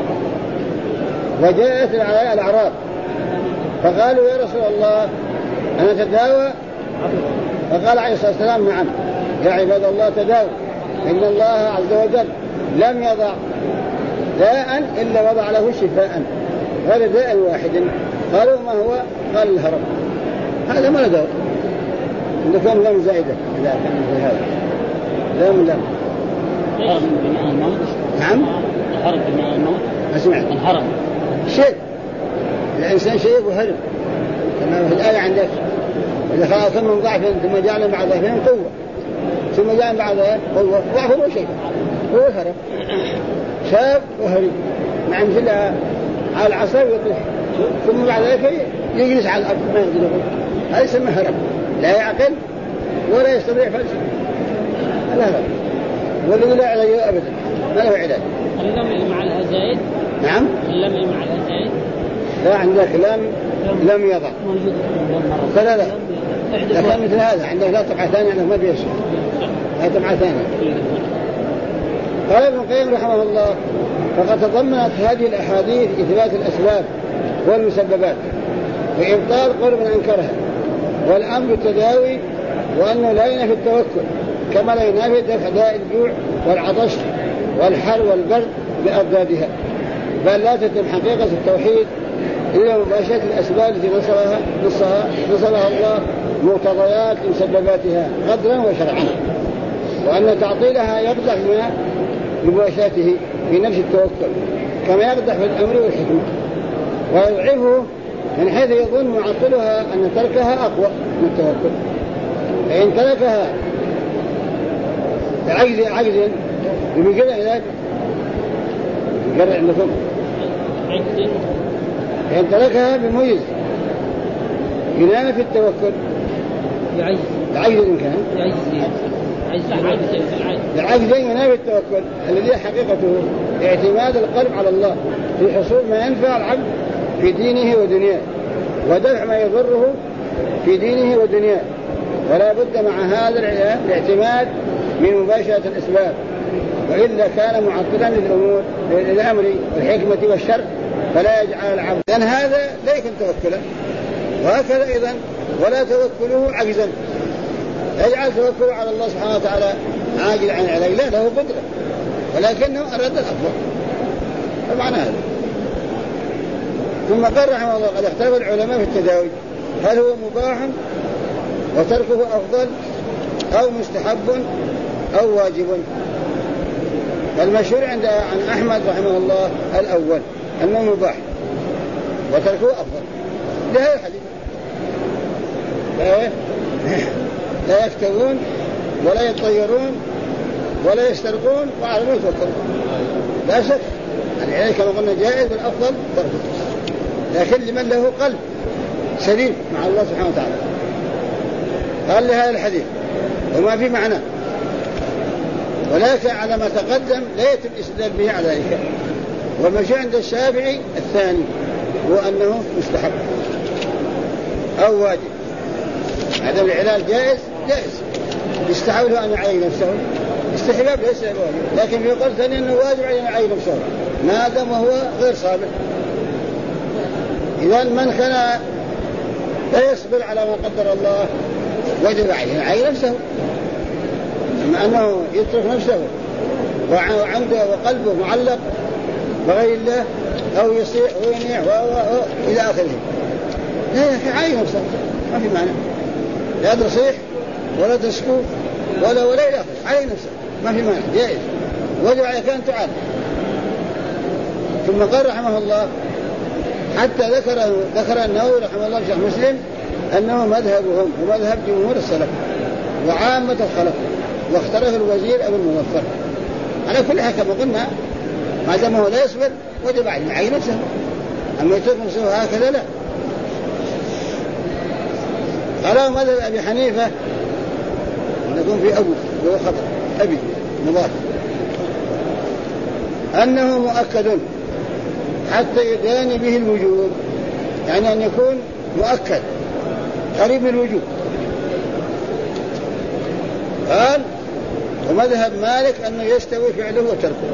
وجاءت الأعراب فقالوا يا رسول الله أنا تداوى؟ فقال عليه الصلاة والسلام نعم يا عباد الله تداوى، إن الله عز وجل لم يضع داء إلا وضع له شفاء غير داء واحد. قالوا ما هو؟ قال الهرم. هذا ما دواء، إذا كان لم زائدة، إذا كان في هذا لم نعم الهرم بمعنى الموت. أسمع الهرم شيء الإنسان شيء وهرم كما في الآية عندك إذا خلق من ضعف ثم جعلنا بعد ضعفين قوة ثم جعلنا بعد قوة ضعف هو شيء هو الهرم شاب وهرم مع مثل على العصا ويطلع ثم بعد ذلك يجلس على الأرض ما يقدر يقول، هذا يسمى هرم، لا يعقل ولا يستطيع فلسفة، الهرم والذي لا علاج أبدا ما له علاج. اللم مع الأزايد. نعم اللم مع الأزايد. لا عندك لم يضع لا لكن مثل هذا عندك لا طبعة ثانية عندك ما بيشي لا طبعة ثانية. قال ابن القيم رحمه الله فقد تضمنت هذه الأحاديث إثبات الأسباب والمسببات وإبطال قول من أنكرها والأمر التداوي وأنه لا ينافي التوكل كما لا ينافي دفع داء الجوع والعطش والحر والبرد بأضدادها، بل لا تتم حقيقة التوحيد إلا مباشرة الأسباب التي نصبها الله مقتضيات مسبباتها قدرا وشرعا، وأن تعطيلها يقدح بمباشرته في نفس التوكل كما يقدح في الأمر والحكمة، ويضعفه من حيث يظن معطلها أن تركها أقوى من التوكل، فإن تركها عجز بمجرد ذلك يقرأ عندكم فإن تركها بميز ينام في التوكل بعجز إن كان العجز ينام في التوكل الذي حقيقته اعتماد القلب على الله في حصول ما ينفع العبد في دينه ودنياه ودفع ما يضره في دينه ودنياه، ولا بد مع هذا الاعتماد من مباشرة الأسباب، وإلا كان معطلا للأمر والحكمة والشر فلا يجعل العبد، لأن هذا لا يكون توكلا. وهكذا أيضا ولا توكله عجزا، يجعل توكله على الله سبحانه وتعالى عاجل عن العلاج، لا له قدرة ولكنه أراد الأفضل، فمعنى هذا. ثم قال رحمه الله قد اختلف العلماء في التداوي هل هو مباح وتركه أفضل أو مستحب أو واجب. المشهور عن أحمد رحمه الله الأول أنه مباح وتركه أفضل لهذا الحديث، لا يفترون ولا يطيرون ولا يسترقون وعلى ما يتوكلون، لا شك العلاج كما قلنا جائز بالأفضل تركه، لكن لمن له قلب سليم مع الله سبحانه وتعالى. قال لهذا الحديث وما في معنى، ولكن على ما تقدم لا يتم الاستدلال به على ذلك. والمشي عند الشافعي الثاني هو أنه مستحب أو واجب. هذا العلاج جائز يستحب له أن يعين نفسه، استحباب ليس واجب، لكن في قول ثاني أنه واجب عليه أن يعين نفسه ما دام وهو غير صابر. إذا من كان لا يصبر على ما قدر الله وجب عليه أن يعين نفسه، أما أنه يترك نفسه وعنده وقلبه معلق بغير الله أو يصيح وينيع إلى آخره، لا يعين نفسه ما في معنى، لا تصيح ولا تسكو ولا إلى آخره، عين نفسه ما في معنى، جائز وجب عليك أن تعال. ثم قال رحمه الله حتى ذكر النووي رحمه الله في شرح مسلم أنه مذهبهم ومذهب جمهور السلف وعامة الخلق، واختلف الوزير أو المظفر. على كل حال كما قلنا ما دام هو لا يصبر وجب عليه يعين نفسه، أما يترك نفسه هكذا لا. قالوا مذهب أبي حنيفة نكون في أبو هو خطأ أبي مضاف أنه مؤكد حتى يداني به الوجوب، يعني أن يكون مؤكد قريب من الوجوب. قال ومذهب مالك أنه يستوي فعله وتركه،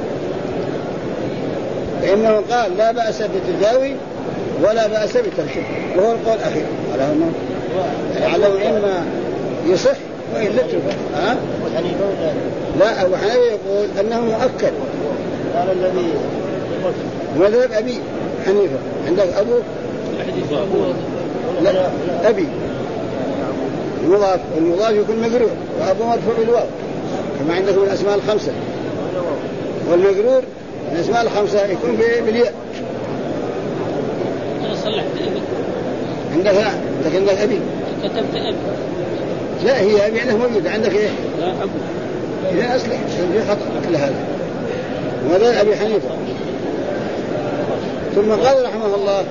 فإنه قال لا بأس بالتداوي ولا بأس بتركه، وهو القول الأخير على أنه إما يصح وإلا تركه. لا أبو حنيفة يقول أنه مؤكد، قال الذي مذهب أبي حنيفة. عندك أبو لا أبي المضاف، والمضاف يكون مجرور وأبو مرفوع بالواو كما عندكم الأسماء الخمسة، والمجرور الأسماء الخمسة يكون بالياء. عندك عندك أبي كتبت أبي، لا هي أبي عنده موجود عندك إيه؟ لا أبو، إذا أصلح في خطأ مثل هذا. وهذا أبي حنيفة. ثم قال رحمه الله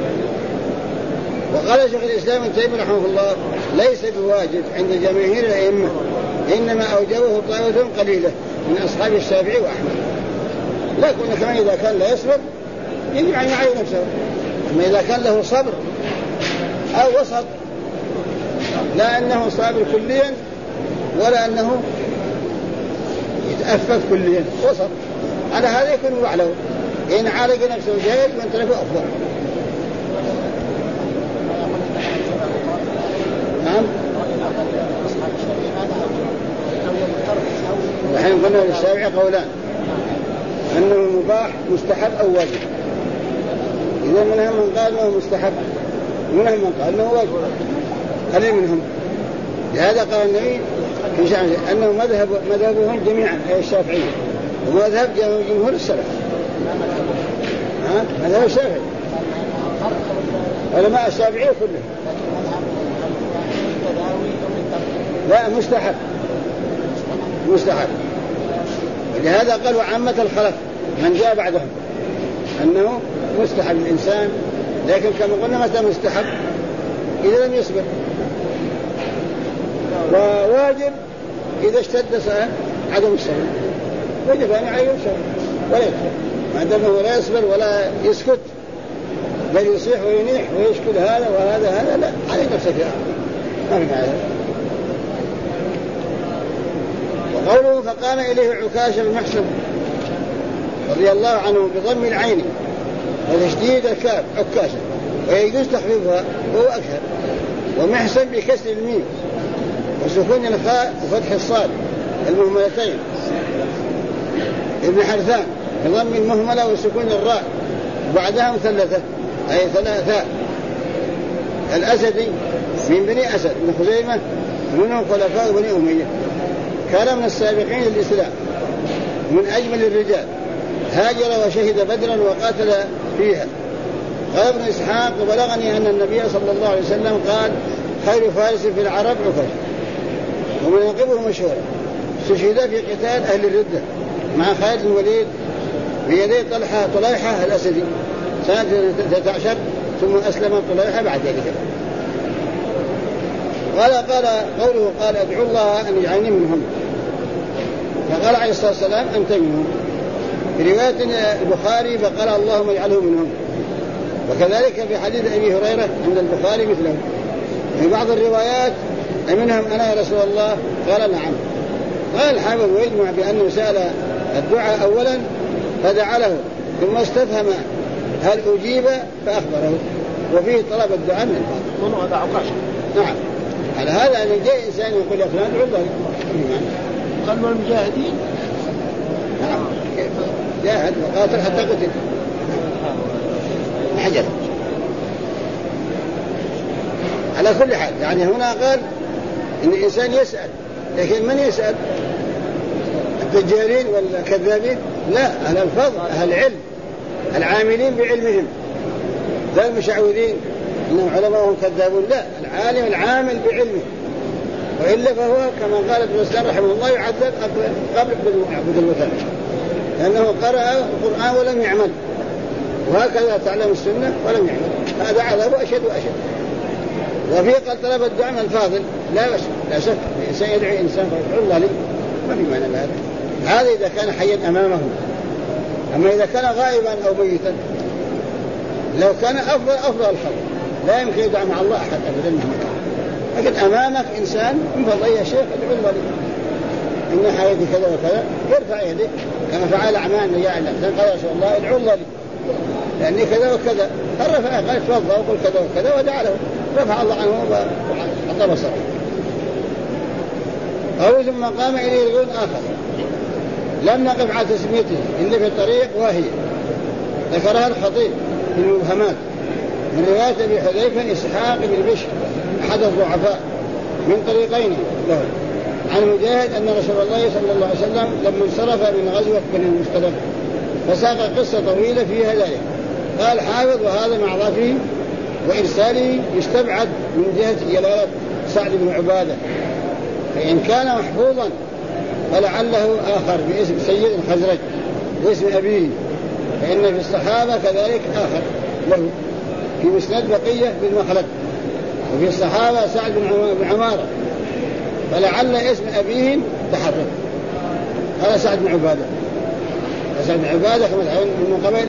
وقال شيخ الإسلام ابن تيمية رحمه الله ليس بواجب عند جماهير الأئمة، إنما أوجبه طائفة قليلة من أصحاب الشافعي وأحمد. لكن كمان إذا كان لا يصبر يجب أن يعين نفسه، أما إذا كان له صبر أو وسط، لا أنه صابر كليا ولا أنه يتأفف كليا، وسط، على هذا يكون وعله إن عالج نفسه جائز وإن تركه أفضل. نعم. الحين قلنا للشافعي قولان أنه مباح مستحب أو واجب. إذا منهم من قال أنه مستحب ومنهم من قال أنه واجب، قليل منهم. لهذا قال النبي في شأنه أنه مذهبهم جميعا أي الشافعية، ومذهب جمهور السلف مذهب الشافعي علماء الشافعية كلهم. لا مستحب. ولهذا قالوا عامة الخلف من جاء بعدهم أنه مستحب الإنسان، لكن كما قلنا متى مستحب؟ إذا لم يصبر، وواجب إذا اشتد عدم الصبر، وجب أن يعين الصبر ولا يكفر، ما دامه لا يصبر ولا يسكت بل يصيح وينيح ويشكل هذا وهذا لا عليه نفسه ما في هذا. وقوله فقام إليه عكاشة بن محصن رضي الله عنه بضم العين وتشديد الكاف عكاشة، ويجوز تخفيفها وهو أكثر، ومحصن بكسر الميم وسكون الخاء وفتح الصاد المهملتين، ابن حرثان بضم المهملة وسكون الراء وبعدها مثلثة أي ثلاثاء، الأسدي من بني أسد من خزيمة منهم خلفاء بني أمية، كان من السابقين للإسلام من أجمل الرجال، هاجر وشهد بدرا وقاتل فيها. قال ابن إسحاق وبلغني أن النبي صلى الله عليه وسلم قال خير فارس في العرب عكاشة، ومناقبه مشهورة، استشهد في قتال أهل الردة مع خالد بن الوليد بيدي طليحة الأسدي سنة 13 ثم أسلم طليحة بعد ذلك. قوله قال أدعو الله أن يجعلني منهم، فقال عليه الصلاة والسلام أنت منهم. في رواية البخاري فقال اللهم اجعله منهم، وكذلك في حديث أبي هريرة عند البخاري مثله. في بعض الروايات منهم أنا يا رسول الله قال نعم. قال الحافظ ويجمع بأنه سأل الدعاء أولا فدعا له ثم استفهم هل أجيب فأخبره، وفيه طلب الدعاء من الفاضل. هذا عكاشة. نعم، على هذا أن جاء إنسان يقول يا فلان ادعو الله قالوا المجاهدين. نعم جاهد وقاتل حتى قتل حجر. على كل حال يعني هنا قال إن الإنسان يسأل، لكن من يسأل؟ التجارين والكذابين؟ لا، أهل الفضل أهل العلم العاملين بعلمهم، لا المشعوذين إنهم علماءهم كذابون، لا، العالم العامل بعلمه، وإلا فهو كما قال ابن السلام رحمه الله يعذب قبل عبد الوثن، لأنه قرأ القرآن ولم يعمل، وهكذا تعلم السنة ولم يعمل، هذا عذابه أشد وأشد. وفي قال طلب الدعاء من الفاضل لا شك الإنسان يدعو إنسان فيدعو الله لي ما في معنى بهذا، هذا إذا كان حيا أمامه. أما إذا كان غائبا أو ميتا لو كان أفضل الخلق لا يمكن يدعى مع الله أحد أبدا مهما كان، لكن أمامك إنسان من فضل يا شيخ ادعو الله لي إن حياتي كذا وكذا، يرفع يده كما فعل أعمال نجاع الأحسن قال يا رسول الله ادعو الله لي لأني كذا وكذا، فرفع قال توضأ وقل كذا وكذا ودعا له، رفع الله عنه وحط بصره. أو ثم قام إليه رجل آخر لم نقف على تسميته إلا في الطريق، وهي ذكرها الخطيب في المبهمات من رواية أبي حذيفة إسحاق بن بشر أحد الضعفاء من طريقين له عن مجاهد أن رسول الله صلى الله عليه وسلم لما انصرف من غزوة بني المصطلق فساق قصة طويلة فيها ذلك. قال حافظ وهذا مع ضعفه وإرساله يستبعد من جهة جلالة سعد بن عبادة، فإن كان محفوظا فلعله آخر باسم سيد الخزرج واسم أبيه، فإن في الصحابة كذلك آخر له في مسند بقية بن مخلد، وفي الصحابة سعد بن عمارة، فلعل اسم أبيه تحرك. هذا سعد بن عبادة، سعد بن عبادة من قبيل